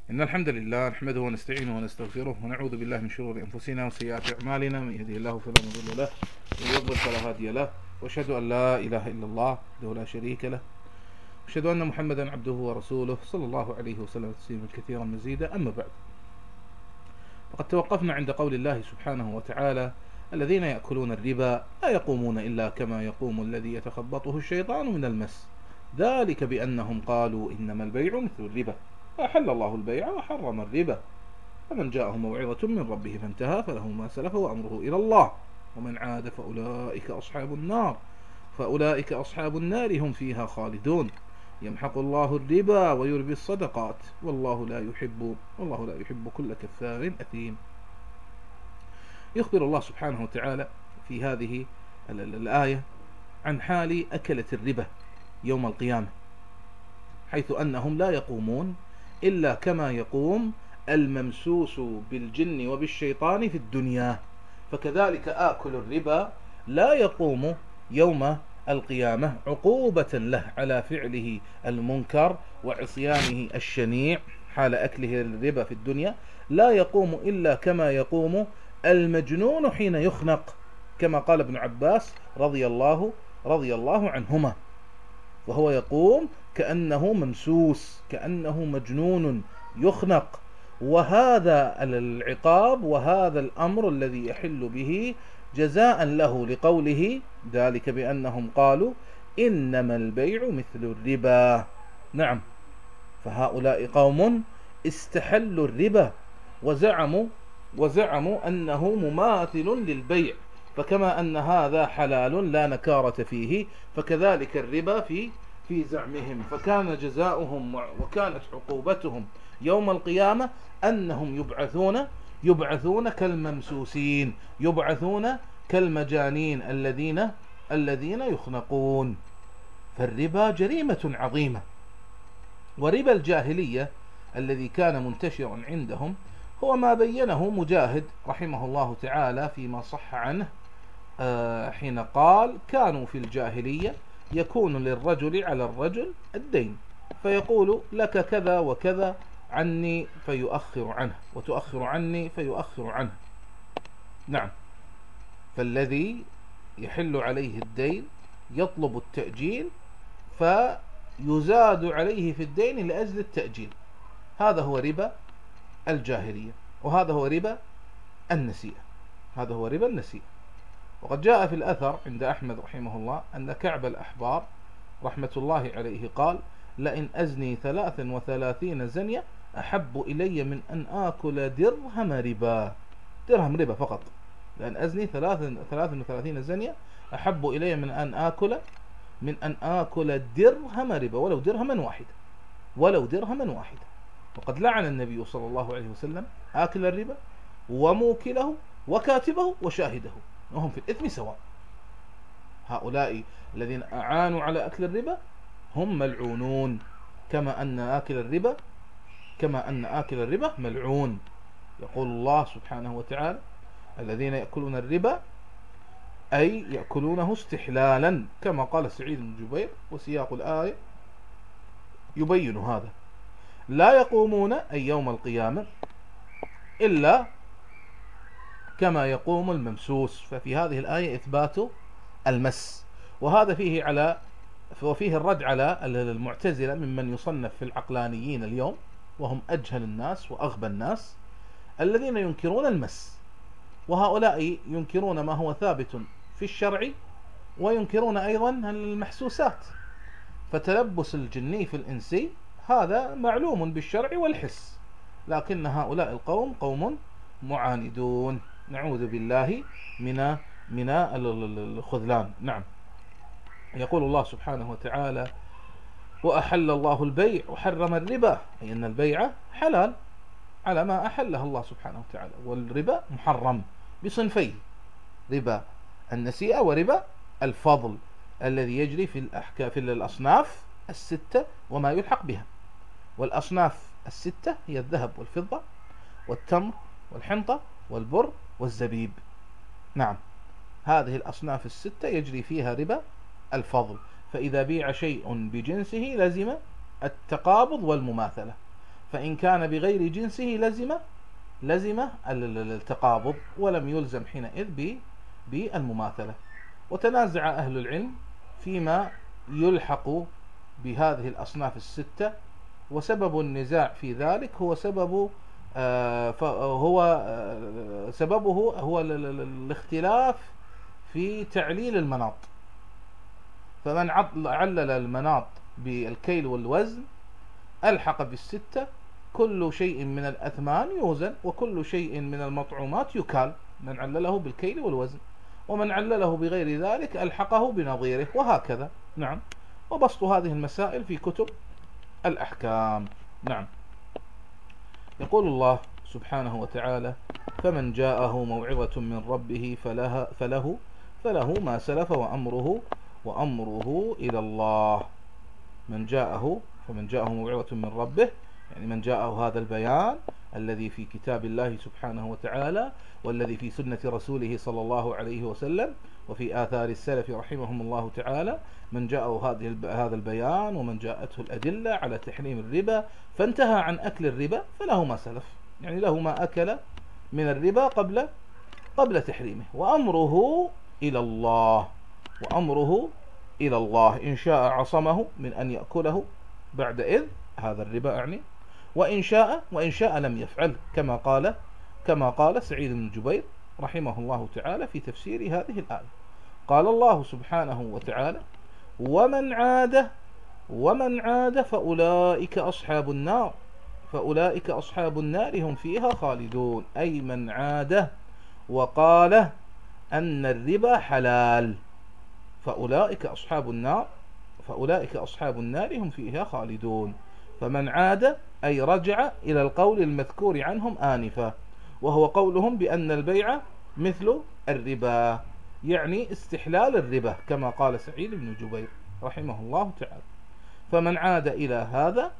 إن الحمد لله نحمده ونستعينه ونستغفره ونعوذ بالله من شرور أنفسنا وسيئات أعمالنا، من يهده الله فلا مضل له ومن يضلل فلا هادي له، وأشهد أن لا إله إلا الله وحده لا شريك له، وأشهد أن محمدا عبده ورسوله صلى الله عليه وسلم تسليما كثيرا مزيدا. أما بعد، فقد توقفنا عند قول الله سبحانه وتعالى: الذين يأكلون الربا لا يقومون إلا كما يقوم الذي يتخبطه الشيطان من المس، ذلك بأنهم قالوا إنما البيع مثل الربا أحل الله البيع وحرم الربا، فمن جاءه موعظة من ربه فانتهى فله ما سلف وأمره إلى الله ومن عاد فأولئك أصحاب النار هم فيها خالدون، يمحق الله الربا ويربي الصدقات والله لا يحب كل كفار أثيم. يخبر الله سبحانه وتعالى في هذه الآية عن حال أكلة الربا يوم القيامة، حيث أنهم لا يقومون إلا كما يقوم الممسوس بالجن وبالشيطان في الدنيا، فكذلك آكل الربا لا يقوم يوم القيامة عقوبة له على فعله المنكر وعصيانه الشنيع حال أكله الربا في الدنيا، لا يقوم إلا كما يقوم المجنون حين يخنق، كما قال ابن عباس رضي الله عنهما، وهو يقوم كأنه ممسوس، كأنه مجنون يخنق. وهذا العقاب وهذا الأمر الذي يحل به جزاء له لقوله ذلك بأنهم قالوا إنما البيع مثل الربا. نعم، فهؤلاء قوم استحلوا الربا وزعموا أنه مماثل للبيع، فكما أن هذا حلال لا نكارة فيه، فكذلك الربا في زعمهم، فكان جزاؤهم وكانت عقوبتهم يوم القيامة أنهم يبعثون كالممسوسين، يبعثون كالمجانين الذين يخنقون. فالربا جريمة عظيمة. وربا الجاهلية الذي كان منتشرا عندهم هو ما بينه مجاهد رحمه الله تعالى فيما صح عنه، حين قال: كانوا في الجاهلية يكون للرجل على الرجل الدين، فيقول: لك كذا وكذا عني فيؤخر عنه، وتؤخر عني فيؤخر عنه. نعم، فالذي يحل عليه الدين يطلب التأجيل فيزاد عليه في الدين لأجل التأجيل. هذا هو ربا الجاهلية، وهذا هو ربا النسيئة. وقد جاء في الأثر عند أحمد رحمه الله أن كعب الأحبار رحمة الله عليه قال: لئن أزني 33 زنية أحب إلي من أن آكل درهم ربا فقط. لأن أزني 33 زنية أحب إلي من أن آكل درهم ربا ولو درهما واحدا. وقد لعن النبي صلى الله عليه وسلم آكل الربا وموكله وكاتبه وشاهده، وهم في الإثم سواء. هؤلاء الذين أعانوا على أكل الربا هم ملعونون، كما أن آكل الربا ملعون. يقول الله سبحانه وتعالى: الذين يأكلون الربا أي يأكلونه استحلالا، كما قال سعيد بن جبير، وسياق الآية يبين هذا. لا يقومون أي يوم القيامة إلا كما يقوم الممسوس، ففي هذه الآية إثبات المس، وهذا فيه الرد على المعتزلة ممن يصنف في العقلانيين اليوم، وهم أجهل الناس وأغبى الناس، الذين ينكرون المس. وهؤلاء ينكرون ما هو ثابت في الشرع، وينكرون أيضا المحسوسات، فتلبس الجني في الإنسي هذا معلوم بالشرع والحس، لكن هؤلاء القوم قوم معاندون، نعوذ بالله من الخذلان. نعم، يقول الله سبحانه وتعالى: وأحل الله البيع وحرم الربا، أي أن البيع حلال على ما أحله الله سبحانه وتعالى، والربا محرم بصنفيه: ربا النسيئة وربا الفضل، الذي يجري في الأصناف الستة وما يلحق بها. والأصناف الستة هي الذهب والفضة والتمر والحنطة والبر والزبيب. نعم، هذه الأصناف الستة يجري فيها ربا الفضل، فإذا بيع شيء بجنسه لزم التقابض والمماثلة، فإن كان بغير جنسه لزم التقابض، ولم يلزم حينئذ بالمماثلة. وتنازع أهل العلم فيما يلحق بهذه الأصناف الستة، وسبب النزاع في ذلك هو سببه الاختلاف في تعليل المناط. فمن علل المناط بالكيل والوزن ألحق بالستة كل شيء من الأثمان يوزن، وكل شيء من المطعومات يكال، من علله بالكيل والوزن. ومن علله بغير ذلك ألحقه بنظيره، وهكذا. نعم. وبسط هذه المسائل في كتب الأحكام. نعم. يقول الله سبحانه وتعالى: فمن جاءه موعظة من ربه فله ما سلف وأمره إلى الله. فمن جاءه موعظة من ربه، يعني من جاءه هذا البيان الذي في كتاب الله سبحانه وتعالى، والذي في سنة رسوله صلى الله عليه وسلم، وفي آثار السلف رحمهم الله تعالى، من جاءه هذا البيان ومن جاءته الأدلة على تحريم الربا فانتهى عن أكل الربا فله ما سلف، يعني له ما أكل من الربا قبل تحريمه، وأمره إلى الله. إن شاء عصمه من أن يأكله بعد إذ هذا الربا يعني، وإن شاء لم يفعل، كما قال سعيد بن جبير رحمه الله تعالى في تفسير هذه الآية. قال الله سبحانه وتعالى: ومن عاد فأولئك أصحاب النار هم فيها خالدون. أي من عاد وقال أن الربا حلال فأولئك أصحاب النار هم فيها خالدون. فمن عاد أي رجع إلى القول المذكور عنهم آنفا، وهو قولهم بأن البيع مثل الربا، يعني استحلال الربا، كما قال سعيد بن جبير رحمه الله تعالى. فمن عاد إلى هذا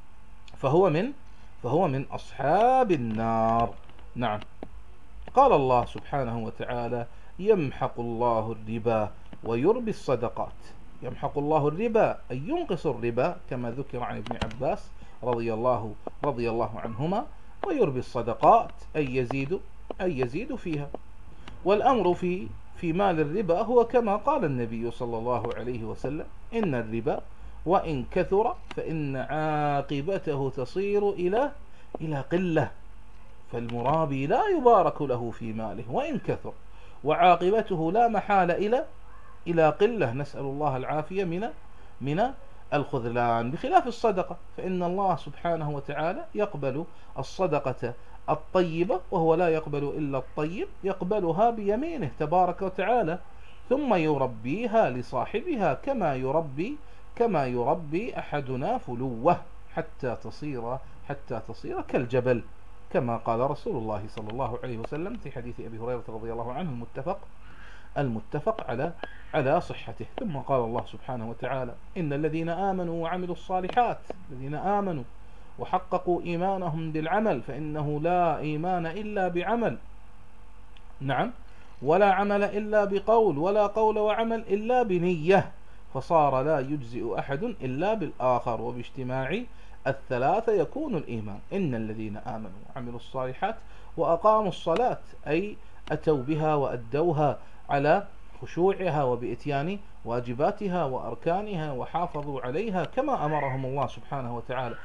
فهو من أصحاب النار. نعم. قال الله سبحانه وتعالى: يمحق الله الربا ويربي الصدقات. يمحق الله الربا أي ينقص الربا، كما ذكر عن ابن عباس رضي الله عنهما، ويربي الصدقات أي يزيد فيها. والأمر في مال الربا هو كما قال النبي صلى الله عليه وسلم: إن الربا وإن كثر فإن عاقبته تصير إلى قلة، فالمرابي لا يبارك له في ماله وإن كثر، وعاقبته لا محال إلى قلة، نسأل الله العافية من الخذلان. بخلاف الصدقة، فإن الله سبحانه وتعالى يقبل الصدقة الطيبة، وهو لا يقبل إلا الطيب، يقبلها بيمينه تبارك وتعالى، ثم يربيها لصاحبها كما يربي أحدنا فلوه حتى تصير كالجبل، كما قال رسول الله صلى الله عليه وسلم في حديث أبي هريرة رضي الله عنه المتفق على صحته. ثم قال الله سبحانه وتعالى: إن الذين آمنوا وعملوا الصالحات، الذين آمنوا وحققوا إيمانهم بالعمل، فإنه لا إيمان إلا بعمل، نعم، ولا عمل إلا بقول، ولا قول وعمل إلا بنية، فصار لا يجزئ أحد إلا بالآخر، وباجتماع الثلاثة يكون الإيمان. إن الذين آمنوا وعملوا الصالحات وأقاموا الصلاة، أي أتوا بها وأدوها على خشوعها وبإتيان واجباتها وأركانها، وحافظوا عليها كما أمرهم الله سبحانه وتعالى،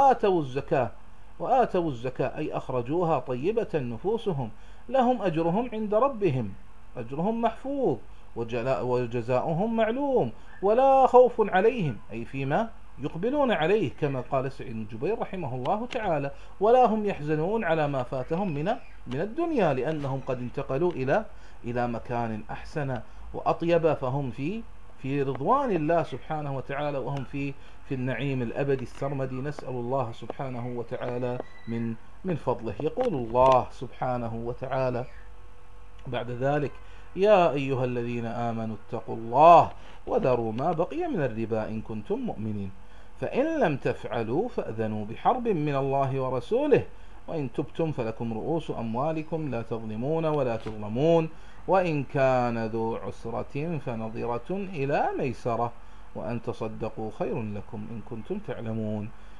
وآتوا الزكاة أي أخرجوها طيبة نفوسهم، لهم أجرهم عند ربهم، أجرهم محفوظ، وجزاؤهم معلوم، ولا خوف عليهم أي فيما يقبلون عليه، كما قال سعيد بن جبير رحمه الله تعالى، ولا هم يحزنون على ما فاتهم من الدنيا، لأنهم قد انتقلوا إلى مكان أحسن وأطيب، فهم في رضوان الله سبحانه وتعالى، وهم في النعيم الأبدي السرمدي، نسأل الله سبحانه وتعالى من فضله. يقول الله سبحانه وتعالى بعد ذلك: يا أيها الذين آمنوا اتقوا الله وذروا ما بقي من الربا إن كنتم مؤمنين، فإن لم تفعلوا فأذنوا بحرب من الله ورسوله، وإن تبتم فلكم رؤوس أموالكم لا تظلمون ولا تظلمون، وإن كان ذو عسرة فنظرة إلى ميسرة، وأن تصدقوا خير لكم إن كنتم تعلمون.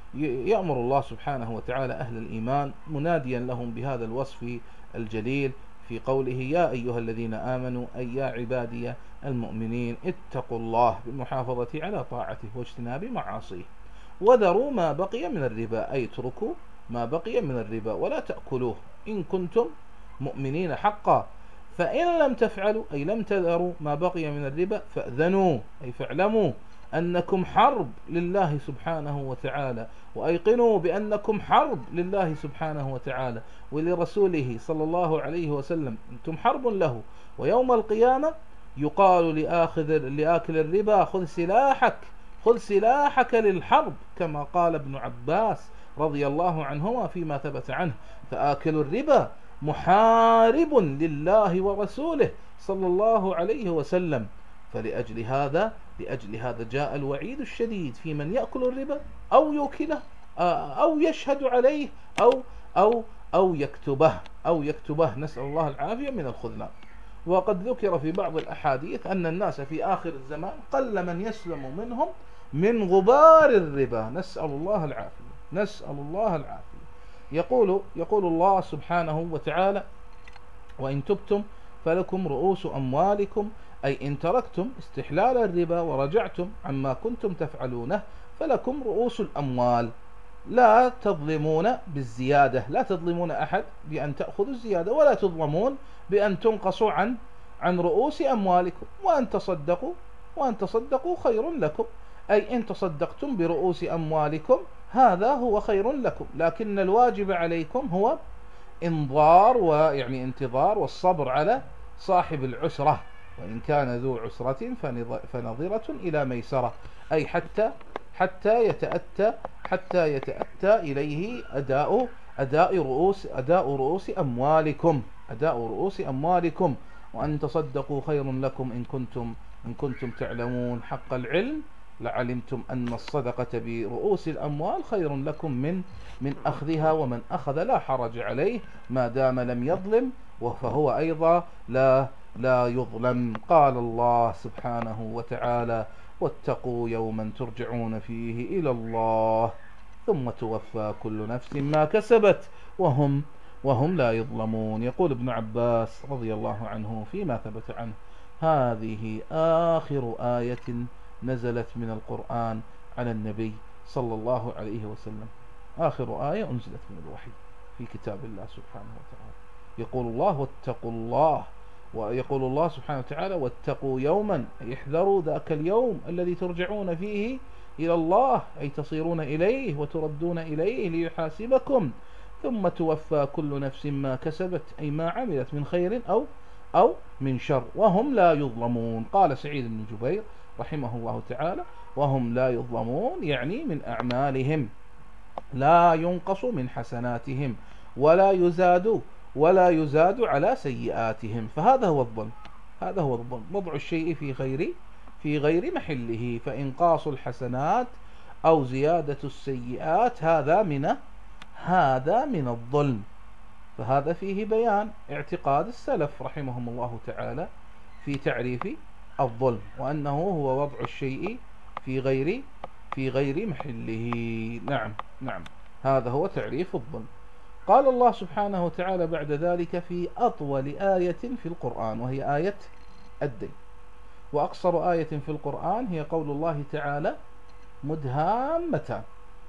يأمر الله سبحانه وتعالى أهل الإيمان مناديا لهم بهذا الوصف الجليل في قوله يا أيها الذين آمنوا أي يا عبادي المؤمنين اتقوا الله بالمحافظة على طاعته واجتناب معاصيه وذروا ما بقي من الربا، أي اتركوا ما بقي من الربا ولا تأكلوه إن كنتم مؤمنين حقا، فإن لم تفعلوا أي لم تذروا ما بقي من الربا فأذنوا أي فاعلموا أنكم حرب لله سبحانه وتعالى، وأيقنوا بأنكم حرب لله سبحانه وتعالى ولرسوله صلى الله عليه وسلم، أنتم حرب له. ويوم القيامة يقال لآكل الربا خذ سلاحك للحرب، كما قال ابن عباس رضي الله عنهما فيما ثبت عنه، فآكل الربا محارب لله ورسوله صلى الله عليه وسلم. فلأجل هذا جاء الوعيد الشديد في من يأكل الربا أو يوكله أو يشهد عليه أو يكتبه نسأل الله العافية من الخذلان. وقد ذكر في بعض الأحاديث أن الناس في آخر الزمان قل من يسلم منهم من غبار الربا، نسأل الله العافية. يقول الله سبحانه وتعالى وإن تبتم فلكم رؤوس أموالكم، أي إن تركتم استحلال الربا ورجعتم عما كنتم تفعلونه فلكم رؤوس الأموال، لا تظلمون بالزيادة، لا تظلمون أحد بأن تأخذوا الزيادة، ولا تظلمون بأن تنقصوا عن رؤوس أموالكم، وأن تصدقوا خير لكم، أي إن تصدقتم برؤوس أموالكم هذا هو خير لكم، لكن الواجب عليكم هو انتظار والصبر على صاحب العسرة، وإن كان ذو عسرة فنظرة إلى ميسرة، أي حتى يتأتى إليه أداء رؤوس أموالكم، وأن تصدقوا خير لكم إن كنتم تعلمون حق العلم لعلمتم أن الصدقة برؤوس الأموال خير لكم من أخذها، ومن أخذ لا حرج عليه ما دام لم يظلم، فهو أيضا لا يظلم. قال الله سبحانه وتعالى واتقوا يوما ترجعون فيه إلى الله ثم توفى كل نفس ما كسبت وهم لا يظلمون. يقول ابن عباس رضي الله عنه فيما ثبت عنه هذه آخر آية نزلت من القرآن على النبي صلى الله عليه وسلم، آخر آية أنزلت من الوحي في كتاب الله سبحانه وتعالى. يقول الله واتقوا الله، ويقول الله سبحانه وتعالى واتقوا يوما، احذروا ذاك اليوم الذي ترجعون فيه إلى الله، أي تصيرون إليه وتردون إليه ليحاسبكم، ثم توفى كل نفس ما كسبت، أي ما عملت من خير أو من شر، وهم لا يظلمون. قال سعيد بن جبير رحمه الله تعالى وهم لا يظلمون، يعني من أعمالهم لا ينقص من حسناتهم ولا يزاد على سيئاتهم، فهذا هو الظلم، وضع الشيء في غير محله، فإنقاص الحسنات أو زيادة السيئات هذا من الظلم. فهذا فيه بيان اعتقاد السلف رحمهم الله تعالى في تعريف الظلم، وأنه هو وضع الشيء في غير محله. نعم هذا هو تعريف الظلم. قال الله سبحانه وتعالى بعد ذلك في أطول آية في القرآن، وهي آية الدين، وأقصر آية في القرآن هي قول الله تعالى مدهامتان.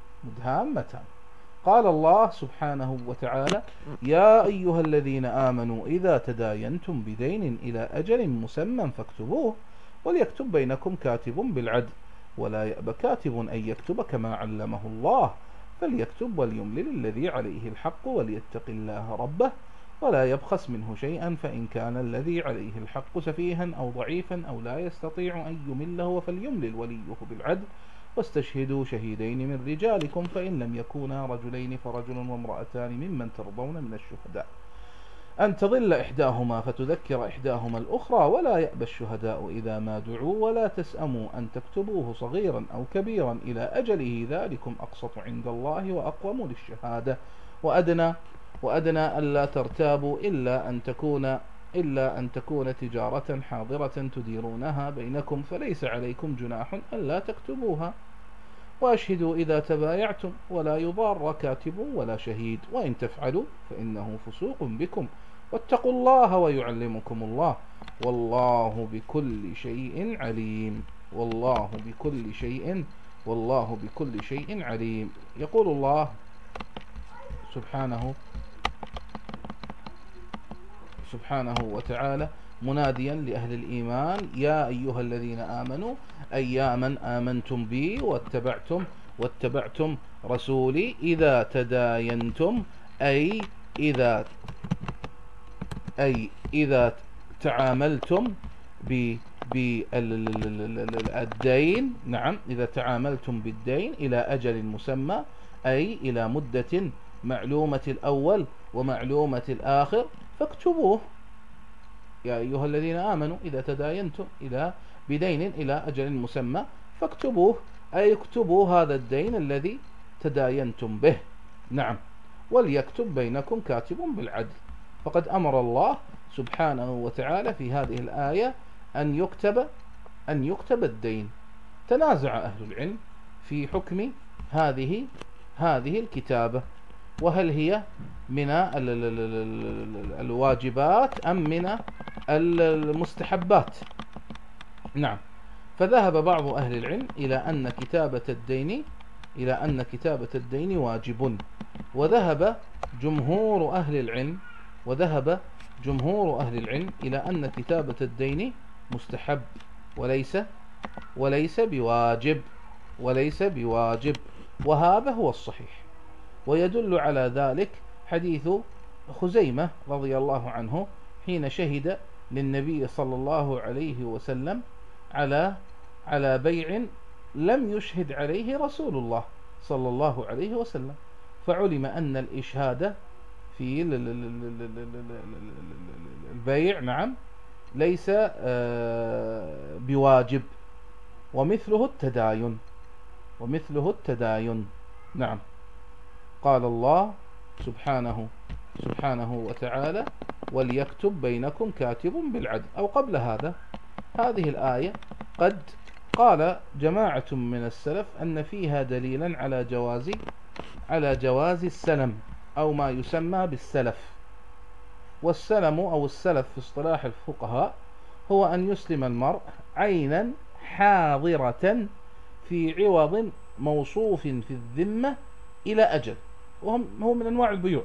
قال الله سبحانه وتعالى يا أيها الذين آمنوا إذا تداينتم بدين إلى أجل مسمى فاكتبوه وليكتب بينكم كاتب بالعدل ولا يأب كاتب أن يكتب كما علمه الله فليكتب وليملل الذي عليه الحق وليتق الله ربه ولا يبخس منه شيئا، فإن كان الذي عليه الحق سفيها أو ضعيفا أو لا يستطيع أن يمله فليملل وليه بالعدل واستشهدوا شهيدين من رجالكم فإن لم يكونا رجلين فرجل وامرأتان ممن ترضون من الشهداء أن تضل إحداهما فتذكر إحداهما الأخرى ولا يأبى الشهداء إذا ما دعوا ولا تسأموا أن تكتبوه صغيرا أو كبيرا إلى أجله ذلكم أقسط عند الله وأقوم للشهادة وأدنى ألا ترتابوا إلا أن تكون تجارة حاضرة تديرونها بينكم فليس عليكم جناح ألا تكتبوها وأشهدوا إذا تبايعتم ولا يضار كاتب ولا شهيد وإن تفعلوا فإنه فسوق بكم واتقوا الله ويعلمكم الله والله بكل شيء عليم. والله بكل شيء عليم. يقول الله سبحانه وتعالى مناديا لأهل الإيمان: يا أيها الذين آمنوا أي يا من آمنتم بي واتبعتم رسولي إذا تداينتم أي إذا تعاملتم بالدين. نعم، إذا تعاملتم بالدين إلى أجل مسمى أي إلى مدة معلومة الأول ومعلومة الآخر فاكتبوه. يا أيها الذين آمنوا إذا تداينتم بدين إلى أجل مسمى فاكتبوه أي اكتبوا هذا الدين الذي تداينتم به. نعم، وليكتب بينكم كاتب بالعدل. فقد أمر الله سبحانه وتعالى في هذه الآية أن يكتب الدين. تنازع أهل العلم في حكم هذه الكتابة، وهل هي من الواجبات أم من المستحبات. نعم، فذهب بعض أهل العلم إلى أن كتابة الدين واجب، وذهب جمهور أهل العلم إلى أن كتابة الدين مستحب وليس بواجب، وهذا هو الصحيح. ويدل على ذلك حديث خزيمة رضي الله عنه حين شهد للنبي صلى الله عليه وسلم على بيع لم يشهد عليه رسول الله صلى الله عليه وسلم، فعلم أن الإشهاد في البيع نعم ليس بواجب، ومثله التداين. نعم، قال الله سبحانه وتعالى: وليكتب بينكم كاتب بالعدل. أو قبل هذا هذه الآية قد قال جماعة من السلف أن فيها دليلا على جواز السلم أو ما يسمى بالسلف. والسلم أو السلف في اصطلاح الفقهاء هو أن يسلم المرء عينا حاضرة في عوض موصوف في الذمة إلى أجل، هو من أنواع البيوع،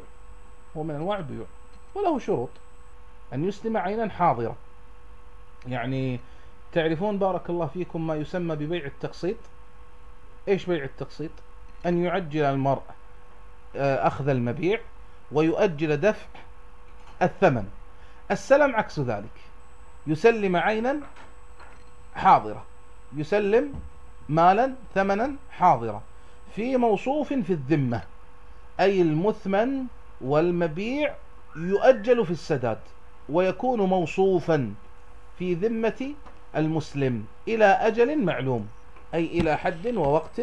وله شروط. أن يسلم عينا حاضرة، يعني تعرفون بارك الله فيكم ما يسمى ببيع التقسيط. إيش بيع التقسيط؟ أن يعجل المرء أخذ المبيع ويؤجل دفع الثمن. السلم عكس ذلك، يسلم عينا حاضرة، يسلم مالا ثمنا حاضرة في موصوف في الذمة، أي المثمن والمبيع يؤجل في السداد ويكون موصوفا في ذمة المسلم إلى أجل معلوم، أي إلى حد ووقت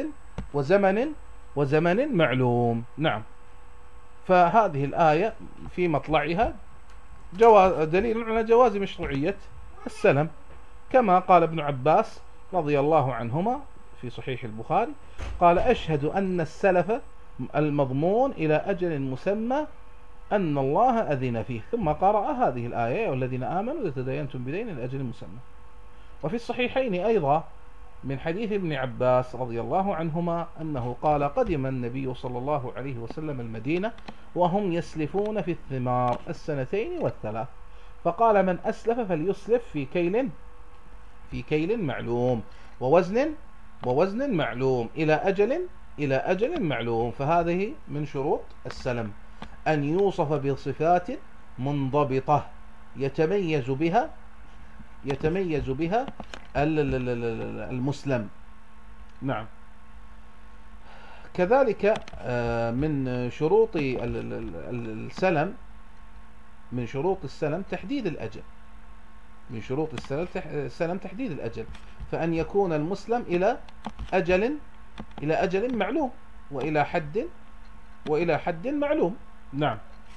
وزمن معلوم. نعم، فهذه الآية في مطلعها دليل على جواز مشروعية السلم، كما قال ابن عباس رضي الله عنهما في صحيح البخاري قال: أشهد أن السلف المضمون إلى أجل مسمى أن الله أذن فيه، ثم قرأ هذه الآية: والذين آمنوا إذا تداينتم بدين إلى أجل مسمى. وفي الصحيحين أيضا من حديث ابن عباس رضي الله عنهما أنه قال: قدم النبي صلى الله عليه وسلم المدينة وهم يسلفون في الثمار 2 و3، فقال: من أسلف فليسلف في كيل معلوم ووزن معلوم إلى أجل معلوم. فهذه من شروط السلم، أن يوصف بصفات منضبطة يتميز بها المسلم. نعم، كذلك من شروط السلم تحديد الأجل، فأن يكون المسلم إلى أجل معلوم وإلى حد معلوم. نعم،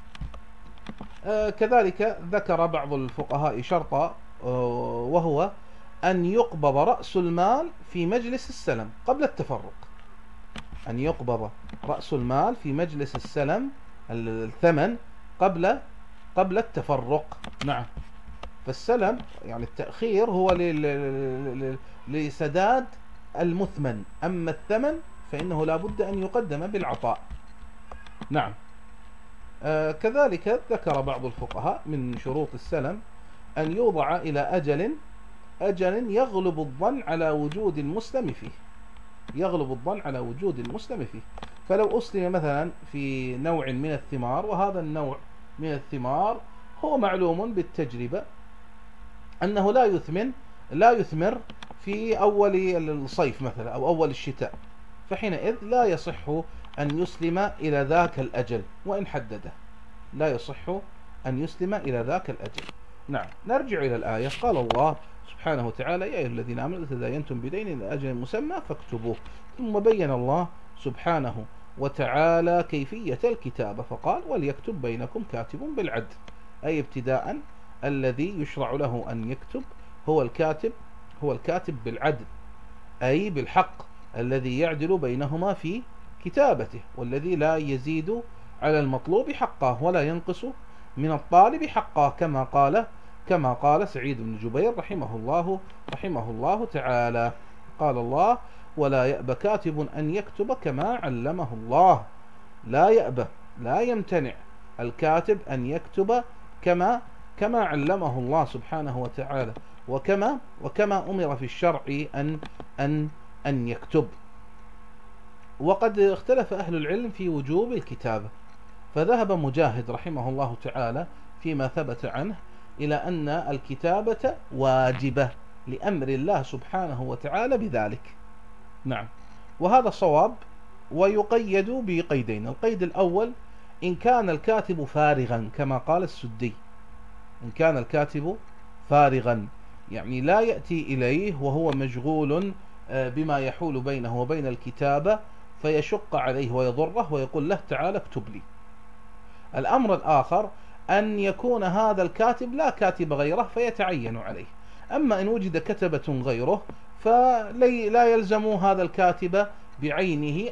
كذلك ذكر بعض الفقهاء شرطا، وهو أن يقبض رأس المال في مجلس السلم قبل التفرق. أن يقبض رأس المال في مجلس السلم الثمن قبل التفرق. نعم. فالسلم يعني التأخير هو لسداد المثمن، أما الثمن فإنه لا بد أن يقدم بالعطاء. نعم. كذلك ذكر بعض الفقهاء من شروط السلم أن يوضع إلى أجل يغلب الظن على وجود المسلم فيه، يغلب الظن على وجود المسلم فيه. فلو أسلم مثلا في نوع من الثمار، وهذا النوع من الثمار هو معلوم بالتجربة أنه لا يثمر في أول الصيف مثلا أو أول الشتاء، فحينئذ لا يصح أن يسلم إلى ذاك الأجل وإن حدده، لا يصح أن يسلم إلى ذاك الأجل. نعم. نرجع إلى الآية. قال الله سبحانه وتعالى: يا أيها الذين آمنوا إذا تداينتم بدين إلى أجل مسمى فاكتبوه. ثم بين الله سبحانه وتعالى كيفية الكتابة فقال: وليكتب بينكم كاتب بالعدل، أي ابتداء الذي يشرع له أن يكتب هو الكاتب بالعدل، أي بالحق الذي يعدل بينهما في كتابته، والذي لا يزيد على المطلوب حقه ولا ينقص من الطالب حقه، كما قال سعيد بن جبير رحمه الله تعالى. قال الله: ولا يأبى كاتب أن يكتب كما علمه الله. لا يأبى، لا يمتنع الكاتب أن يكتب كما علمه الله سبحانه وتعالى، وكما أمر في الشرع أن يكتب. وقد اختلف أهل العلم في وجوب الكتابة، فذهب مجاهد رحمه الله تعالى فيما ثبت عنه إلى أن الكتابة واجبة لأمر الله سبحانه وتعالى بذلك. نعم. وهذا صواب، ويقيد بقيدين. القيد الأول: إن كان الكاتب فارغا، كما قال السدي، إن كان الكاتب فارغا يعني لا يأتي إليه وهو مشغول بما يحول بينه وبين الكتابة فيشق عليه ويضره ويقول له: تعال اكتب لي. الأمر الآخر: أن يكون هذا الكاتب لا كاتب غيره فيتعين عليه. أما إن وجد كتبة غيره فلا يلزم هذا الكاتب بعينه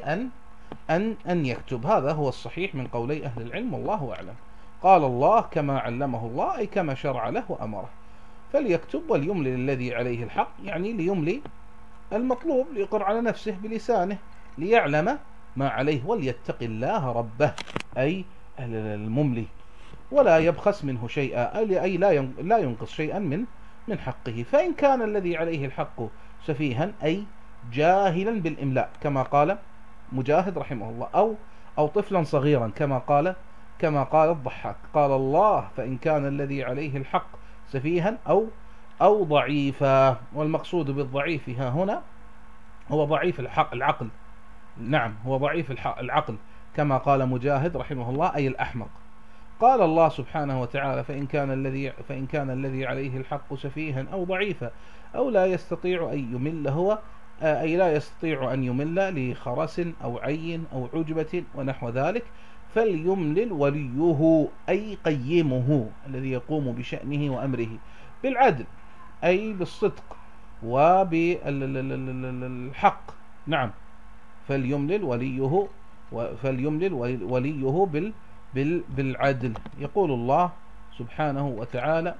أن يكتب. هذا هو الصحيح من قولي أهل العلم، والله أعلم. قال الله: كما علمه الله، أي كما شرع له وأمره. فليكتب وليملي الذي عليه الحق، يعني ليملي المطلوب، ليقر على نفسه بلسانه ليعلم ما عليه، وليتق الله ربه، أي المملي، ولا يبخس منه شيئا، أي لا ينقص شيئا من حقه. فإن كان الذي عليه الحق سفيها، أي جاهلا بالإملاء كما قال مجاهد رحمه الله، أو طفلا صغيرا كما قال الضحاك. قال الله: فإن كان الذي عليه الحق سفيها أو ضعيفا. والمقصود بالضعيف ها هنا هو ضعيف العقل. نعم، هو ضعيف العقل كما قال مجاهد رحمه الله، أي الأحمق. قال الله سبحانه وتعالى: فإن كان الذي عليه الحق سفيها أو ضعيفا أو لا يستطيع أن يمل هو، أي لا يستطيع أن يمل لخرس أو عين أو عجبة ونحو ذلك، فليملل وليه، أي قيمه الذي يقوم بشأنه وأمره بالعدل، أي بالصدق وبالحق. نعم. فليملل وليه بالعدل. يقول الله سبحانه وتعالى: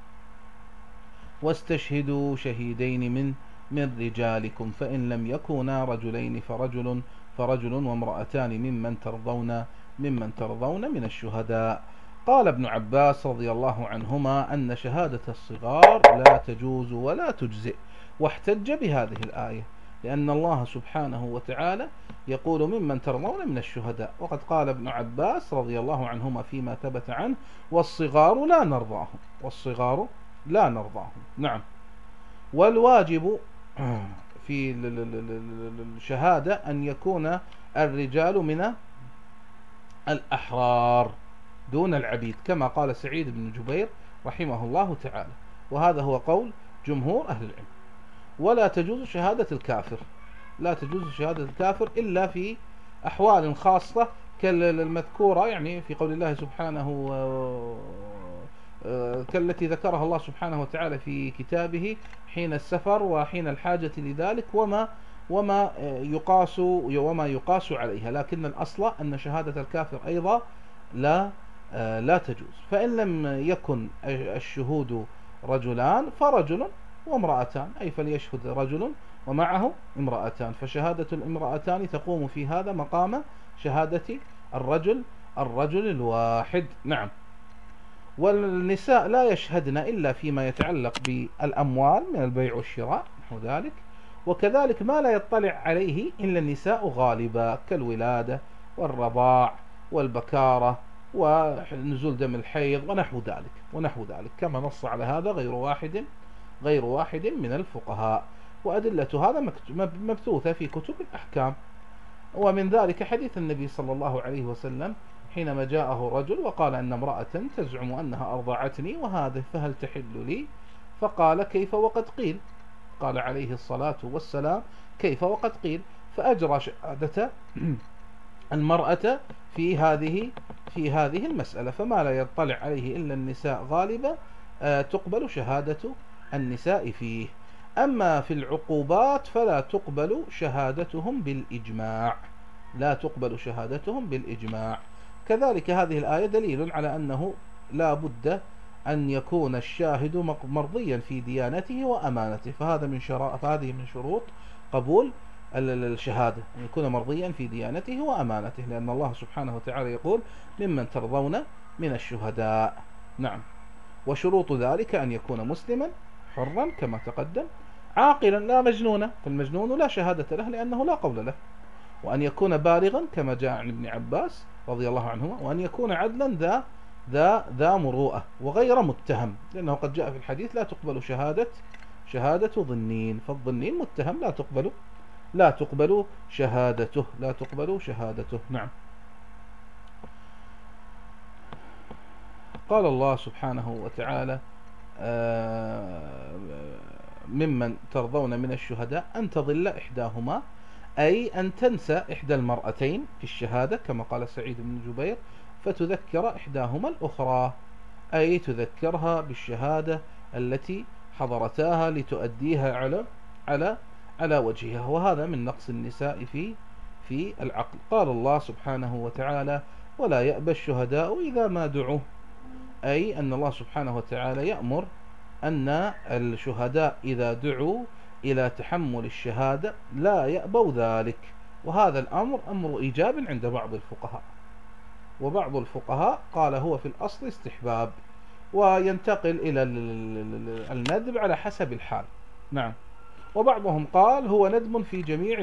واستشهدوا شهيدين من رجالكم فإن لم يكونا رجلين فرجل وامرأتان ممن ترضون من الشهداء. قال ابن عباس رضي الله عنهما أن شهادة الصغار لا تجوز ولا تجزئ، واحتج بهذه الآية لأن الله سبحانه وتعالى يقول: ممن ترضون من الشهداء. وقد قال ابن عباس رضي الله عنهما فيما ثبت عنه: والصغار لا نرضاهم. نعم. والواجب في الشهادة أن يكون الرجال من الأحرار دون العبيد، كما قال سعيد بن جبير رحمه الله تعالى، وهذا هو قول جمهور أهل العلم. ولا تجوز شهادة الكافر إلا في أحوال خاصة كالمذكورة يعني في قول الله سبحانه كالتي ذكرها الله سبحانه وتعالى في كتابه حين السفر وحين الحاجة لذلك وما يقاس عليها، لكن الأصل أن شهادة الكافر أيضا لا تجوز. فإن لم يكن الشهود رجلان فرجل وامرأتان، أي فليشهد رجل ومعه امرأتان، فشهادة الامرأتان تقوم في هذا مقام شهادة الرجل الواحد. نعم. والنساء لا يشهدن إلا فيما يتعلق بالأموال من البيع والشراء نحو ذلك، وكذلك ما لا يطلع عليه إلا النساء غالبا كالولادة والرضاع والبكارة ونزول دم الحيض ونحو ذلك كما نص على هذا غير واحد من الفقهاء. وأدلة هذا مبثوثة في كتب الأحكام. ومن ذلك حديث النبي صلى الله عليه وسلم حينما جاءه رجل وقال أن امرأة تزعم أنها أرضعتني وهذا فهل تحل لي؟ فقال كيف وقد قيل. قال عليه الصلاة والسلام كيف وقد قيل، فأجرى شهادة المرأة في هذه المسألة. فما لا يطلع عليه إلا النساء غالبا تقبل شهادة النساء فيه. أما في العقوبات فلا تقبل شهادتهم بالإجماع. كذلك هذه الآية دليل على أنه لا بد أن يكون الشاهد مرضيا في ديانته وأمانته، فهذه من شروط قبول الشهادة أن يكون مرضيا في ديانته وأمانته، لأن الله سبحانه وتعالى يقول ممن ترضون من الشهداء. نعم. وشروط ذلك أن يكون مسلما حرا كما تقدم، عاقلا لا مجنونا، فالمجنون لا شهادة له لأنه لا قول له، وأن يكون بالغا كما جاء عن ابن عباس رضي الله عنهما، وأن يكون عدلا ذا مروءة وغير متهم، لأنه قد جاء في الحديث لا تقبل شهادة ظنين، فالظنين متهم لا تقبل شهادته. نعم. قال الله سبحانه وتعالى ممن ترضون من الشهداء أن تضل إحداهما، أي أن تنسى إحدى المرأتين في الشهادة كما قال سعيد بن جبير، فتذكر إحداهما الأخرى، أي تذكرها بالشهادة التي حضرتاها لتؤديها على وجهها، وهذا من نقص النساء في العقل. قال الله سبحانه وتعالى ولا يأبى الشهداء إذا ما دعوا، أي أن الله سبحانه وتعالى يأمر أن الشهداء إذا دعوا إلى تحمل الشهادة لا يأبوا ذلك، وهذا الأمر أمر إيجاب عند بعض الفقهاء، وبعض الفقهاء قال هو في الأصل استحباب، وينتقل إلى الندب على حسب الحال. نعم. وبعضهم قال هو ندب في جميع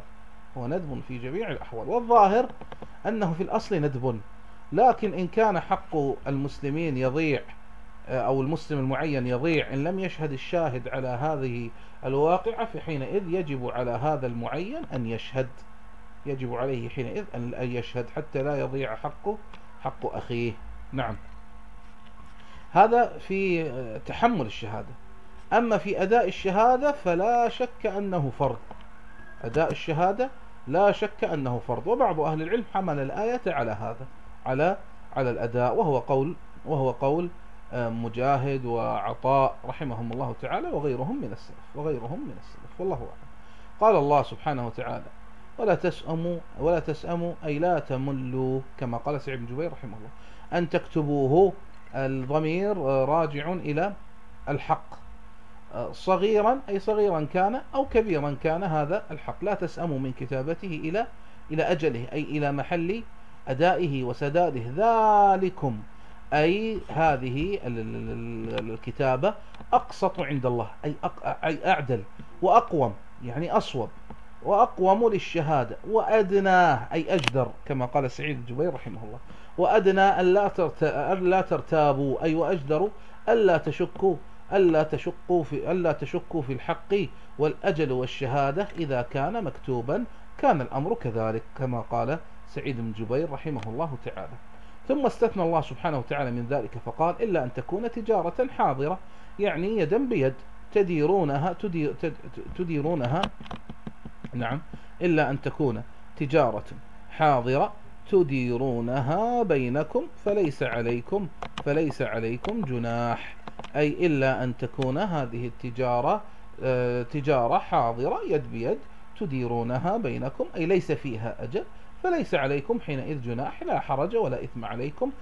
الأحوال، والظاهر أنه في الأصل ندب، لكن إن كان حق المسلمين يضيع أو المسلم المعين يضيع إن لم يشهد الشاهد على هذه الواقعة، فحينئذ يجب على هذا المعين أن يشهد، يجب عليه حينئذ أن يشهد حتى لا يضيع حق أخيه. نعم. هذا في تحمل الشهادة. أما في أداء الشهادة فلا شك أنه فرض، أداء الشهادة لا شك أنه فرض، وبعض أهل العلم حمل الآية على هذا، على الأداء، وهو قول مجاهد وعطاء رحمهم الله تعالى وغيرهم من السلف والله أعلم. قال الله سبحانه وتعالى ولا تسأموا أي لا تملوا، كما قال سعيد بن جبير رحمه الله، أن تكتبوه، الضمير راجع إلى الحق، صغيرا أي صغيرا كان أو كبيرا كان هذا الحق، لا تسأموا من كتابته إلى أجله، أي إلى محل أدائه وسداده، ذلكم أي هذه الكتابة أقسط عند الله، أي أعدل وأقوم، يعني أصوب وأقوم للشهادة، وأدناه أي أجدر كما قال سعيد الجبير رحمه الله، وأدنى ألا ترتابوا أي وأجدروا ألا تشكوا في الحق والأجل والشهادة إذا كان مكتوبا كان الأمر كذلك كما قال سعيد بن جبير رحمه الله تعالى. ثم استثنى الله سبحانه وتعالى من ذلك فقال إلا أن تكون تجارة حاضرة، يعني يدا بيد تديرونها. نعم. إلا أن تكون تجارة حاضرة تديرونها بينكم فليس عليكم جناح، أي إلا أن تكون هذه التجارة تجارة حاضرة يد بيد تديرونها بينكم أي ليس فيها أجل، فليس عليكم حينئذ جناح، لا حرج ولا إثم عليكم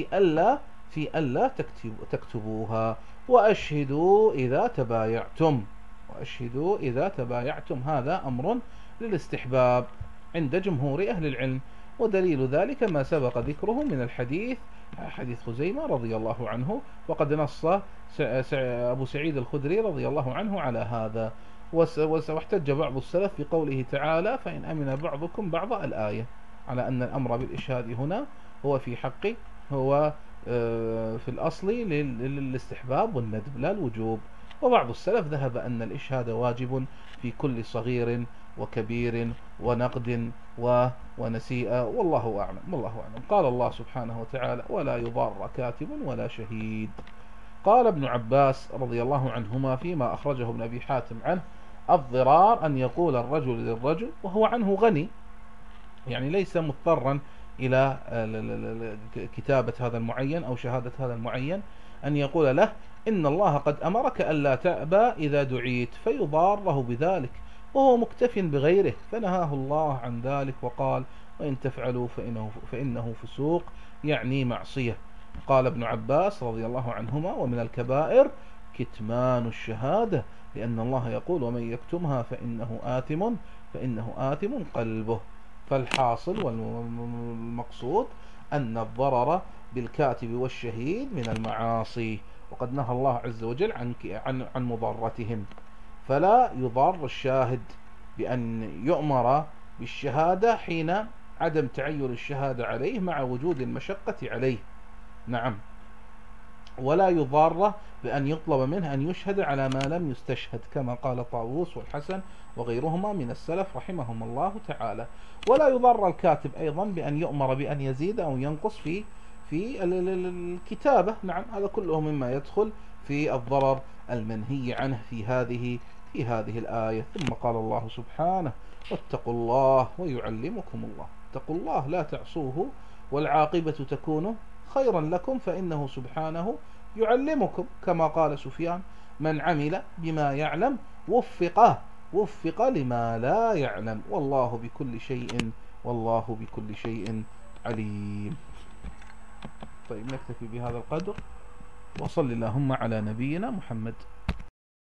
في ألا تكتبوها. وأشهدوا إذا تبايعتم، وأشهدوا إذا تبايعتم، هذا أمر للاستحباب عند جمهور أهل العلم. ودليل ذلك ما سبق ذكره من الحديث، حديث خزيمة رضي الله عنه، وقد نص أبو سعيد الخدري رضي الله عنه على هذا. واحتج بعض السلف بقوله تعالى فإن أمن بعضكم بعض الآية، على أن الأمر بالإشهاد هنا هو في حق، هو في الأصل للاستحباب والندب لا الوجوب. وبعض السلف ذهب أن الإشهاد واجب في كل صغير وكبير ونقد ونسيئة، والله أعلم. قال الله سبحانه وتعالى ولا يضار كاتب ولا شهيد. قال ابن عباس رضي الله عنهما فيما أخرجه ابن أبي حاتم عنه: الضرار أن يقول الرجل للرجل وهو عنه غني، يعني ليس مضطرا إلى كتابة هذا المعين أو شهادة هذا المعين، أن يقول له إن الله قد أمرك ألا تأبى إذا دعيت، فيضاره بذلك وهو مكتف بغيره، فنهاه الله عن ذلك وقال وإن تفعلوا فإنه فسوق، يعني معصية. قال ابن عباس رضي الله عنهما: ومن الكبائر كتمان الشهادة، لأن الله يقول ومن يكتمها فإنه آثم قلبه. فالحاصل والمقصود أن الضرر بالكاتب والشهيد من المعاصي، وقد نهى الله عز وجل عن مضرتهم. فلا يضار الشاهد بأن يؤمر بالشهادة حين عدم تعين الشهادة عليه مع وجود المشقة عليه، نعم. ولا يضار بأن يطلب منه أن يشهد على ما لم يستشهد، كما قال طاووس والحسن وغيرهما من السلف رحمهم الله تعالى. ولا يضار الكاتب أيضا بأن يؤمر بأن يزيد أو ينقص في الكتابة، نعم. هذا كله مما يدخل في الضرر المنهي عنه في هذه الآية. ثم قال الله سبحانه: واتقوا الله ويعلمكم الله. اتقوا الله لا تعصوه، والعاقبة تكون خيرا لكم، فإنه سبحانه يعلمكم، كما قال سفيان: من عمل بما يعلم وفق لما لا يعلم، والله بكل شيء عليم. طيب، نكتفي بهذا القدر، وصل اللهم على نبينا محمد.